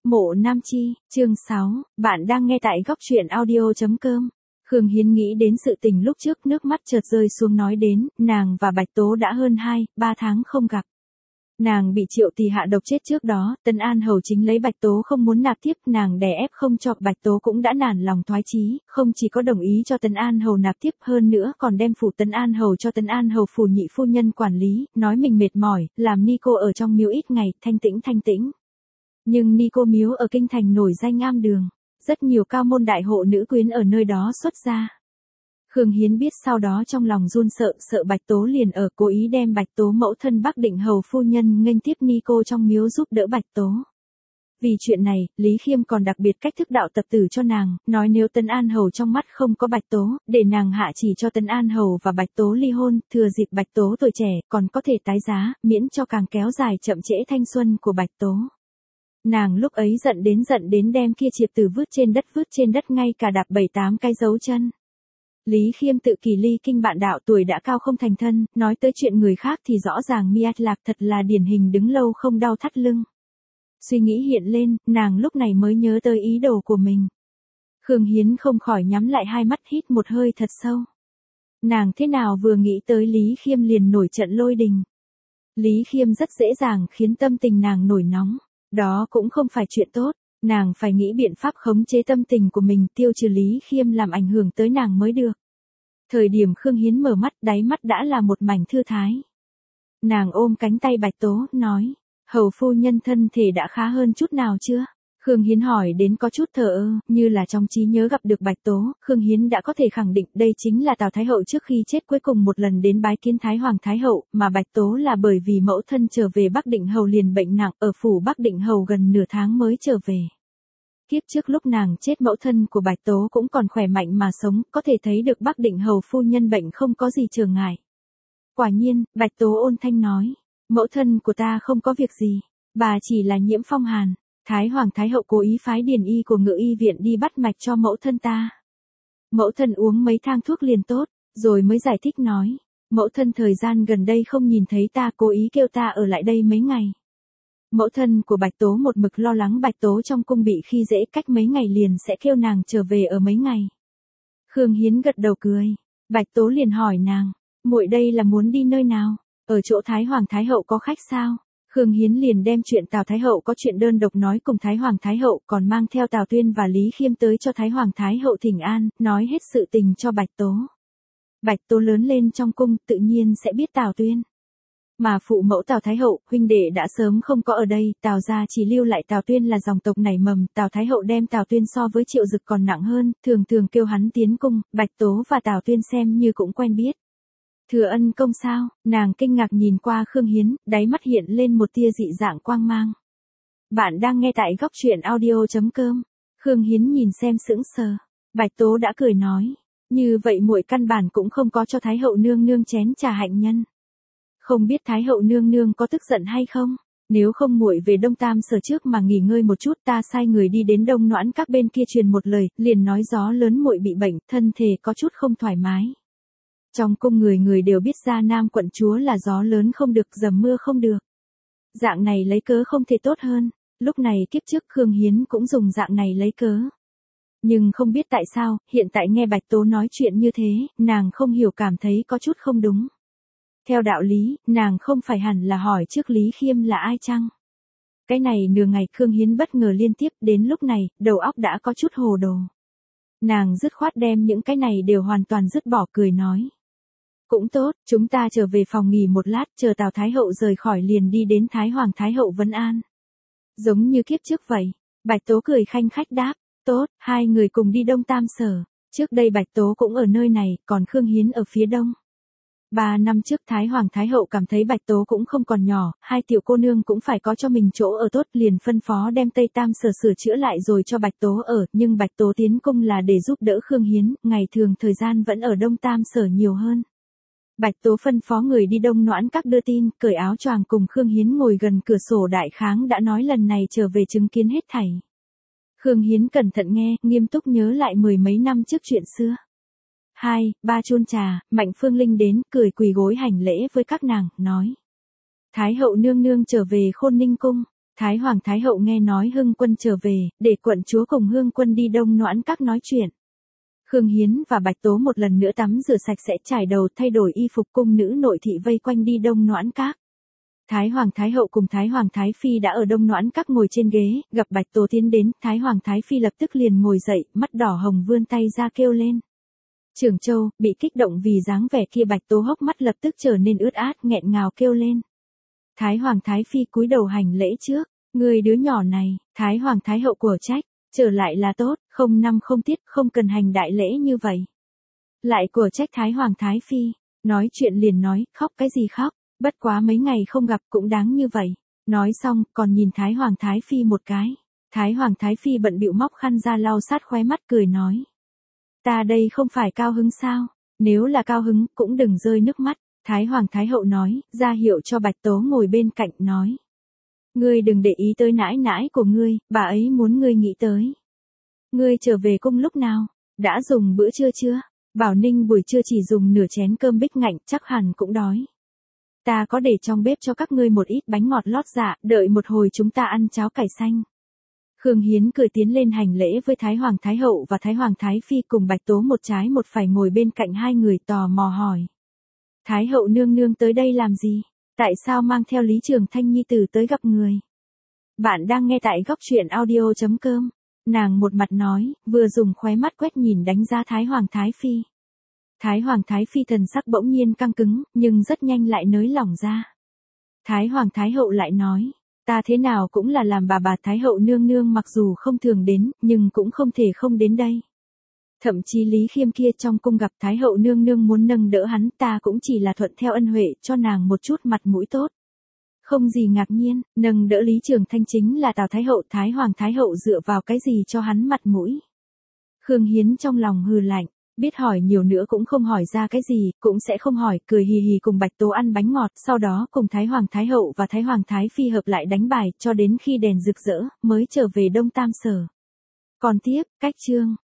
Mộ Nam Chi, chương 6, bạn đang nghe tại góc truyện audio.com. Khương Hiến nghĩ đến sự tình lúc trước, nước mắt chợt rơi xuống, nói đến, nàng và Bạch Tố đã hơn 2-3 tháng không gặp. Nàng bị Triệu Tỳ hạ độc chết trước đó, Tấn An Hầu chính lấy Bạch Tố không muốn nạp tiếp, nàng đè ép không cho, Bạch Tố cũng đã nản lòng thoái chí, không chỉ có đồng ý cho Tấn An Hầu nạp tiếp, hơn nữa còn đem phủ Tấn An Hầu cho Tấn An Hầu phủ nhị phu nhân quản lý, nói mình mệt mỏi, làm ni cô ở trong miếu ít ngày, thanh tĩnh. Nhưng ni cô miếu ở kinh thành nổi danh am đường, rất nhiều cao môn đại hộ nữ quyến ở nơi đó xuất gia. Khương Hiến biết sau đó trong lòng run sợ Bạch Tố liền ở, cố ý đem Bạch Tố mẫu thân Bắc Định Hầu phu nhân nghênh tiếp ni cô trong miếu giúp đỡ Bạch Tố. Vì chuyện này, Lý Khiêm còn đặc biệt cách thức đạo tập tử cho nàng, nói nếu Tấn An Hầu trong mắt không có Bạch Tố, để nàng hạ chỉ cho Tấn An Hầu và Bạch Tố ly hôn, thừa dịp Bạch Tố tuổi trẻ, còn có thể tái giá, miễn cho càng kéo dài chậm trễ thanh xuân của Bạch Tố. Nàng lúc ấy giận đến đem kia chiệp tử vứt trên đất ngay cả đạp 7-8 cái dấu chân. Lý Khiêm tự kỳ ly kinh bạn đạo, tuổi đã cao không thành thân, nói tới chuyện người khác thì rõ ràng miat lạc, thật là điển hình đứng lâu không đau thắt lưng. Suy nghĩ hiện lên, nàng lúc này mới nhớ tới ý đồ của mình. Khương Hiến không khỏi nhắm lại hai mắt, hít một hơi thật sâu. Nàng thế nào vừa nghĩ tới Lý Khiêm liền nổi trận lôi đình. Lý Khiêm rất dễ dàng khiến tâm tình nàng nổi nóng. Đó cũng không phải chuyện tốt, nàng phải nghĩ biện pháp khống chế tâm tình của mình, tiêu trừ Lý Khiêm làm ảnh hưởng tới nàng mới được. Thời điểm Khương Hiến mở mắt, đáy mắt đã là một mảnh thư thái. Nàng ôm cánh tay Bạch Tố, nói, hầu phu nhân thân thể đã khá hơn chút nào chưa? Khương Hiến hỏi đến có chút thờ ơ, như là trong trí nhớ gặp được Bạch Tố, Khương Hiến đã có thể khẳng định đây chính là Tào Thái Hậu trước khi chết cuối cùng một lần đến bái kiến Thái Hoàng Thái Hậu, mà Bạch Tố là bởi vì mẫu thân trở về Bắc Định Hầu liền bệnh nặng, ở phủ Bắc Định Hầu gần nửa tháng mới trở về. Kiếp trước lúc nàng chết mẫu thân của Bạch Tố cũng còn khỏe mạnh mà sống, có thể thấy được Bắc Định Hầu phu nhân bệnh không có gì trở ngại. Quả nhiên, Bạch Tố ôn thanh nói, mẫu thân của ta không có việc gì, bà chỉ là nhiễm phong hàn. Thái Hoàng Thái Hậu cố ý phái điền y của Ngự Y viện đi bắt mạch cho mẫu thân ta. Mẫu thân uống mấy thang thuốc liền tốt, rồi mới giải thích nói, mẫu thân thời gian gần đây không nhìn thấy ta, cố ý kêu ta ở lại đây mấy ngày. Mẫu thân của Bạch Tố một mực lo lắng Bạch Tố trong cung bị khi dễ, cách mấy ngày liền sẽ kêu nàng trở về ở mấy ngày. Khương Hiến gật đầu cười, Bạch Tố liền hỏi nàng, muội đây là muốn đi nơi nào, ở chỗ Thái Hoàng Thái Hậu có khách sao? Khương Hiến liền đem chuyện Tào Thái Hậu có chuyện đơn độc nói cùng Thái Hoàng Thái Hậu, còn mang theo Tào Tuyên và Lý Khiêm tới cho Thái Hoàng Thái Hậu thỉnh an, nói hết sự tình cho Bạch Tố. Bạch Tố lớn lên trong cung, tự nhiên sẽ biết Tào Tuyên. Mà phụ mẫu Tào Thái Hậu, huynh đệ đã sớm không có ở đây, Tào gia chỉ lưu lại Tào Tuyên là dòng tộc nảy mầm, Tào Thái Hậu đem Tào Tuyên so với Triệu Dực còn nặng hơn, thường kêu hắn tiến cung, Bạch Tố và Tào Tuyên xem như cũng quen biết. Thừa ân công sao? Nàng kinh ngạc nhìn qua Khương Hiến, đáy mắt hiện lên một tia dị dạng quang mang. Bạn đang nghe tại góc truyện audio.com. Khương Hiến nhìn xem sững sờ. Bạch Tố đã cười nói, như vậy muội căn bản cũng không có cho Thái Hậu nương nương chén trà hạnh nhân. Không biết Thái Hậu nương nương có tức giận hay không? Nếu không muội về Đông Tam Sở trước mà nghỉ ngơi một chút, ta sai người đi đến Đông Noãn các bên kia truyền một lời, liền nói gió lớn muội bị bệnh, thân thể có chút không thoải mái. Trong cung người đều biết Gia Nam quận chúa là gió lớn không được, dầm mưa không được. Dạng này lấy cớ không thể tốt hơn, lúc này kiếp trước Khương Hiến cũng dùng dạng này lấy cớ. Nhưng không biết tại sao, hiện tại nghe Bạch Tố nói chuyện như thế, nàng không hiểu, cảm thấy có chút không đúng. Theo đạo lý, nàng không phải hẳn là hỏi trước Lý Khiêm là ai chăng? Cái này nửa ngày Khương Hiến bất ngờ liên tiếp, đến lúc này, đầu óc đã có chút hồ đồ. Nàng dứt khoát đem những cái này đều hoàn toàn dứt bỏ, cười nói. Cũng tốt, chúng ta trở về phòng nghỉ một lát, chờ Tào Thái Hậu rời khỏi liền đi đến Thái Hoàng Thái Hậu vấn an. Giống như kiếp trước vậy. Bạch Tố cười khanh khách đáp, tốt, hai người cùng đi Đông Tam Sở. Trước đây Bạch Tố cũng ở nơi này, còn Khương Hiến ở phía đông. 3 năm trước Thái Hoàng Thái Hậu cảm thấy Bạch Tố cũng không còn nhỏ, hai tiểu cô nương cũng phải có cho mình chỗ ở tốt, liền phân phó đem Tây Tam Sở sửa chữa lại rồi cho Bạch Tố ở, nhưng Bạch Tố tiến cung là để giúp đỡ Khương Hiến, ngày thường thời gian vẫn ở Đông Tam Sở nhiều hơn. Bạch Tố phân phó người đi Đông Noãn các đưa tin, cởi áo choàng cùng Khương Hiến ngồi gần cửa sổ đại kháng đã nói lần này trở về chứng kiến hết thảy. Khương Hiến cẩn thận nghe, nghiêm túc nhớ lại 10 mấy năm trước chuyện xưa. 2-3 chun trà, Mạnh Phương Linh đến, cười quỳ gối hành lễ với các nàng, nói. Thái Hậu nương nương trở về Khôn Ninh cung. Thái Hoàng Thái Hậu nghe nói Hưng Quân trở về, để quận chúa cùng Hương Quân đi Đông Noãn Các nói chuyện. Khương Hiến và Bạch Tố một lần nữa tắm rửa sạch sẽ, trải đầu thay đổi y phục, cung nữ nội thị vây quanh đi Đông Noãn Các. Thái Hoàng Thái Hậu cùng Thái Hoàng Thái Phi đã ở Đông Noãn Các ngồi trên ghế, gặp Bạch Tố tiến đến, Thái Hoàng Thái Phi lập tức liền ngồi dậy, mắt đỏ hồng vươn tay ra kêu lên. Trường Châu, bị kích động vì dáng vẻ kia, Bạch Tố hốc mắt lập tức trở nên ướt át, nghẹn ngào kêu lên. Thái Hoàng Thái Phi cúi đầu hành lễ trước, người đứa nhỏ này, Thái Hoàng Thái Hậu của trách, trở lại là tốt, không năm không tiết, không cần hành đại lễ như vậy. Lại của trách Thái Hoàng Thái Phi, nói chuyện liền nói, khóc cái gì khóc, bất quá mấy ngày không gặp cũng đáng như vậy. Nói xong, còn nhìn Thái Hoàng Thái Phi một cái. Thái Hoàng Thái Phi bận bịu móc khăn ra lau sát khóe mắt cười nói. Ta đây không phải cao hứng sao, nếu là cao hứng cũng đừng rơi nước mắt. Thái Hoàng Thái Hậu nói, ra hiệu cho Bạch Tố ngồi bên cạnh nói. Ngươi đừng để ý tới nãi nãi của ngươi, bà ấy muốn ngươi nghĩ tới. Ngươi trở về cung lúc nào? Đã dùng bữa trưa chưa? Bảo Ninh buổi trưa chỉ dùng nửa chén cơm bích ngạnh, chắc hẳn cũng đói. Ta có để trong bếp cho các ngươi một ít bánh ngọt lót dạ, đợi một hồi chúng ta ăn cháo cải xanh. Khương Hiến cười tiến lên hành lễ với Thái Hoàng Thái Hậu và Thái Hoàng Thái Phi, cùng Bạch Tố một trái một phải ngồi bên cạnh hai người, tò mò hỏi. Thái Hậu nương nương tới đây làm gì? Tại sao mang theo Lý Trường Thanh nhi tử tới gặp người? Bạn đang nghe tại góc truyện audio.com. Nàng một mặt nói, vừa dùng khóe mắt quét nhìn đánh giá Thái Hoàng Thái Phi. Thái Hoàng Thái Phi thần sắc bỗng nhiên căng cứng, nhưng rất nhanh lại nới lỏng ra. Thái Hoàng Thái Hậu lại nói, ta thế nào cũng là làm bà Thái Hậu nương nương, mặc dù không thường đến, nhưng cũng không thể không đến đây. Thậm chí Lý Khiêm kia trong cung gặp Thái Hậu nương nương muốn nâng đỡ hắn, ta cũng chỉ là thuận theo ân huệ cho nàng một chút mặt mũi tốt. Không gì ngạc nhiên, nâng đỡ Lý Trường Thanh chính là Tào Thái Hậu. Thái Hoàng Thái Hậu dựa vào cái gì cho hắn mặt mũi? Khương Hiến trong lòng hừ lạnh, biết hỏi nhiều nữa cũng không hỏi ra cái gì, cũng sẽ không hỏi, cười hì hì cùng Bạch Tố ăn bánh ngọt, sau đó cùng Thái Hoàng Thái Hậu và Thái Hoàng Thái Phi hợp lại đánh bài, cho đến khi đèn rực rỡ, mới trở về Đông Tam Sở. Còn tiếp, cách chương.